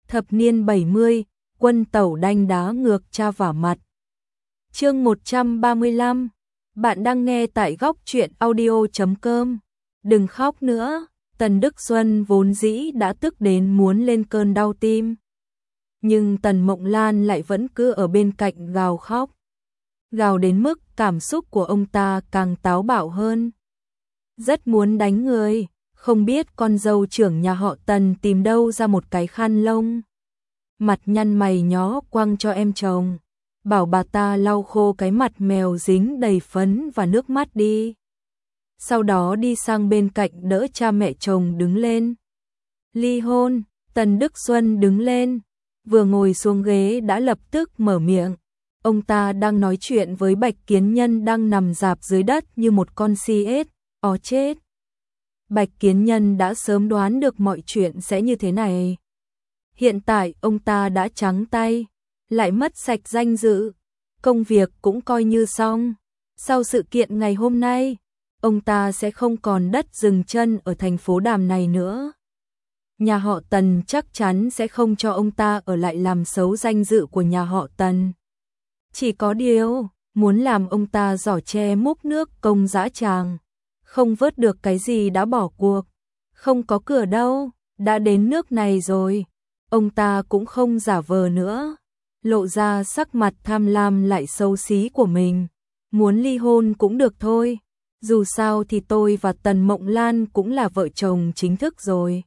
Thập niên 70, quân tẩu đanh đá ngược cha vả mặt. Chương 135. Bạn đang nghe tại góc truyện audio.com. Đừng khóc nữa. Tần Đức Xuân vốn dĩ đã tức đến muốn lên cơn đau tim. Nhưng Tần Mộng Lan lại vẫn cứ ở bên cạnh gào khóc. Gào đến mức cảm xúc của ông ta càng táo bạo hơn. Rất muốn đánh người, không biết con dâu trưởng nhà họ Tần tìm đâu ra một cái khăn lông. Mặt nhăn mày nhó quăng cho em chồng. Bảo bà ta lau khô cái mặt mèo dính đầy phấn và nước mắt đi. Sau đó đi sang bên cạnh đỡ cha mẹ chồng đứng lên. Ly hôn. Tần Đức Xuân đứng lên, vừa ngồi xuống ghế đã lập tức mở miệng. Ông ta đang nói chuyện với Bạch Kiến Nhân đang nằm rạp dưới đất như một con si ếch, chết. Bạch Kiến Nhân đã sớm đoán được mọi chuyện sẽ như thế này. Hiện tại ông ta đã trắng tay, lại mất sạch danh dự, công việc cũng coi như xong. Sau sự kiện ngày hôm nay, ông ta sẽ không còn đất dừng chân ở thành phố Đàm này nữa. Nhà họ Tần chắc chắn sẽ không cho ông ta ở lại làm xấu danh dự của nhà họ Tần. Chỉ có điều, muốn làm ông ta giỏ tre múc nước công dã tràng. Không vớt được cái gì đã bỏ cuộc. Không có cửa đâu, đã đến nước này rồi. Ông ta cũng không giả vờ nữa. Lộ ra sắc mặt tham lam lại xấu xí của mình. Muốn ly hôn cũng được thôi. Dù sao thì tôi và Tần Mộng Lan cũng là vợ chồng chính thức rồi.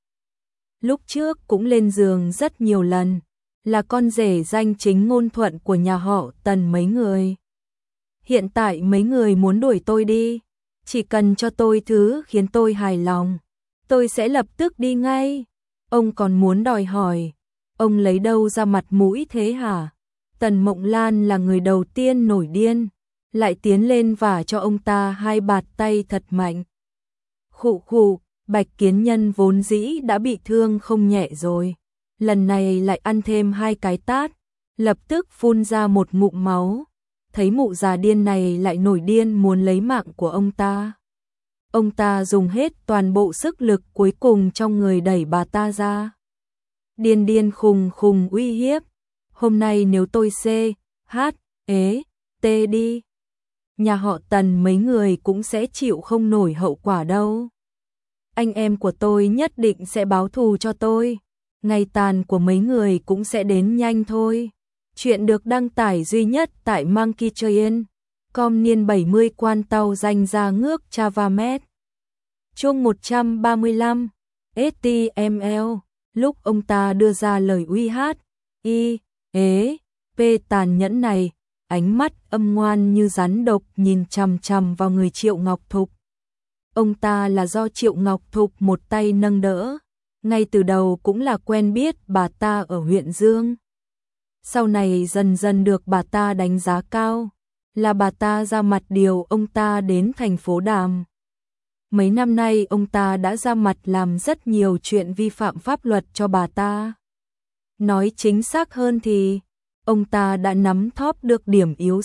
Lúc trước cũng lên giường rất nhiều lần. Là con rể danh chính ngôn thuận của nhà họ Tần mấy người. Hiện tại mấy người muốn đuổi tôi đi. Chỉ cần cho tôi thứ khiến tôi hài lòng, tôi sẽ lập tức đi ngay. Ông còn muốn đòi hỏi, ông lấy đâu ra mặt mũi thế hả? Tần Mộng Lan là người đầu tiên nổi điên, lại tiến lên vả cho ông ta hai bạt tay thật mạnh. Khụ khụ, Bạch Kiến Nhân vốn dĩ đã bị thương không nhẹ rồi. Lần này lại ăn thêm hai cái tát, lập tức phun ra một ngụm máu. Thấy mụ già điên này lại nổi điên muốn lấy mạng của ông ta. Ông ta dùng hết toàn bộ sức lực cuối cùng trong người đẩy bà ta ra. Điên điên khùng khùng uy hiếp. Hôm nay nếu tôi đi, nhà họ Tần mấy người cũng sẽ chịu không nổi hậu quả đâu. Anh em của tôi nhất định sẽ báo thù cho tôi. Ngày tàn của mấy người cũng sẽ đến nhanh thôi. Chuyện được đăng tải duy nhất tại Monkey Train. Com niên 70 quan tàu danh ra ngước Chavamet. Chương 135. STML. Lúc ông ta đưa ra lời uy hát, tàn nhẫn này, ánh mắt âm ngoan như rắn độc nhìn chằm chằm vào người Triệu Ngọc Thục. Ông ta là do Triệu Ngọc Thục một tay nâng đỡ. Ngay từ đầu cũng là quen biết bà ta ở huyện Dương. Sau này dần dần được bà ta đánh giá cao, là bà ta ra mặt điều ông ta đến thành phố Đàm. Mấy năm nay ông ta đã ra mặt làm rất nhiều chuyện vi phạm pháp luật cho bà ta. Nói chính xác hơn thì, ông ta đã nắm thóp được điểm yếu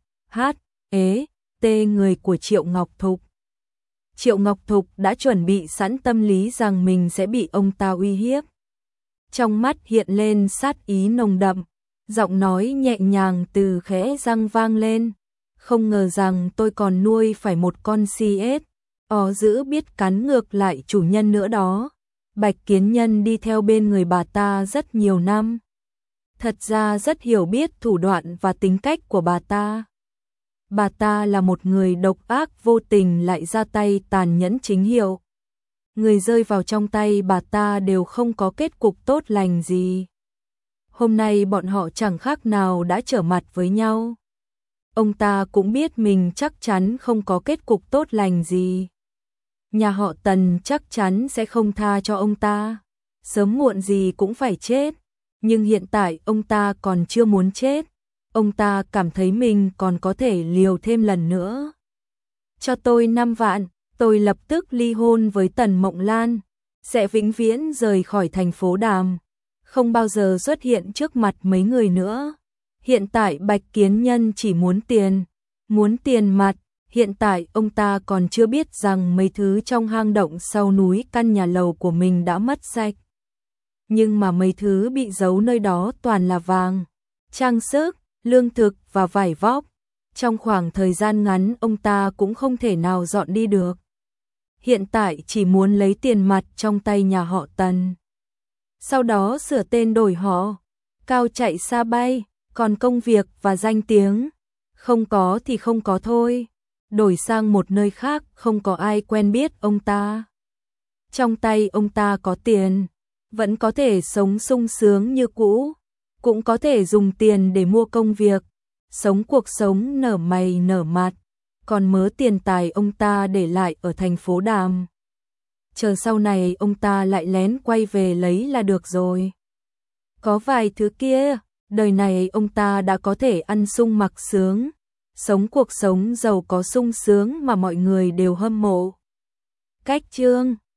người của Triệu Ngọc Thục. Triệu Ngọc Thục đã chuẩn bị sẵn tâm lý rằng mình sẽ bị ông ta uy hiếp. Trong mắt hiện lên sát ý nồng đậm. Giọng nói nhẹ nhàng từ khẽ răng vang lên. Không ngờ rằng tôi còn nuôi phải một con si ếch, dữ biết cắn ngược lại chủ nhân nữa đó. Bạch Kiến Nhân đi theo bên người bà ta rất nhiều năm. Thật ra rất hiểu biết thủ đoạn và tính cách của bà ta. Bà ta là một người độc ác vô tình lại ra tay tàn nhẫn chính hiệu. Người rơi vào trong tay bà ta đều không có kết cục tốt lành gì. Hôm nay bọn họ chẳng khác nào đã trở mặt với nhau. Ông ta cũng biết mình chắc chắn không có kết cục tốt lành gì. Nhà họ Tần chắc chắn sẽ không tha cho ông ta. Sớm muộn gì cũng phải chết. Nhưng hiện tại ông ta còn chưa muốn chết. Ông ta cảm thấy mình còn có thể liều thêm lần nữa. Cho tôi 5 vạn, tôi lập tức ly hôn với Tần Mộng Lan. Sẽ vĩnh viễn rời khỏi thành phố Đàm. Không bao giờ xuất hiện trước mặt mấy người nữa. Hiện tại Bạch Kiến Nhân chỉ muốn tiền mặt. Hiện tại ông ta còn chưa biết rằng mấy thứ trong hang động sau núi căn nhà lầu của mình đã mất sạch. nhưng mà mấy thứ bị giấu nơi đó toàn là vàng, trang sức, lương thực và vải vóc. Trong khoảng thời gian ngắn ông ta cũng không thể nào dọn đi được. Hiện tại chỉ muốn lấy tiền mặt trong tay nhà họ Tần. Sau đó sửa tên đổi họ, cao chạy xa bay, còn công việc và danh tiếng, không có thì không có thôi. Đổi sang một nơi khác không có ai quen biết ông ta. Trong tay ông ta có tiền, vẫn có thể sống sung sướng như cũ, cũng có thể dùng tiền để mua công việc, sống cuộc sống nở mày nở mặt, còn mớ tiền tài ông ta để lại ở thành phố Đàm. Chờ sau này ông ta lại lén quay về lấy là được rồi. Có vài thứ kia, đời này ông ta đã có thể ăn sung mặc sướng, sống cuộc sống giàu có sung sướng mà mọi người đều hâm mộ. Cách chương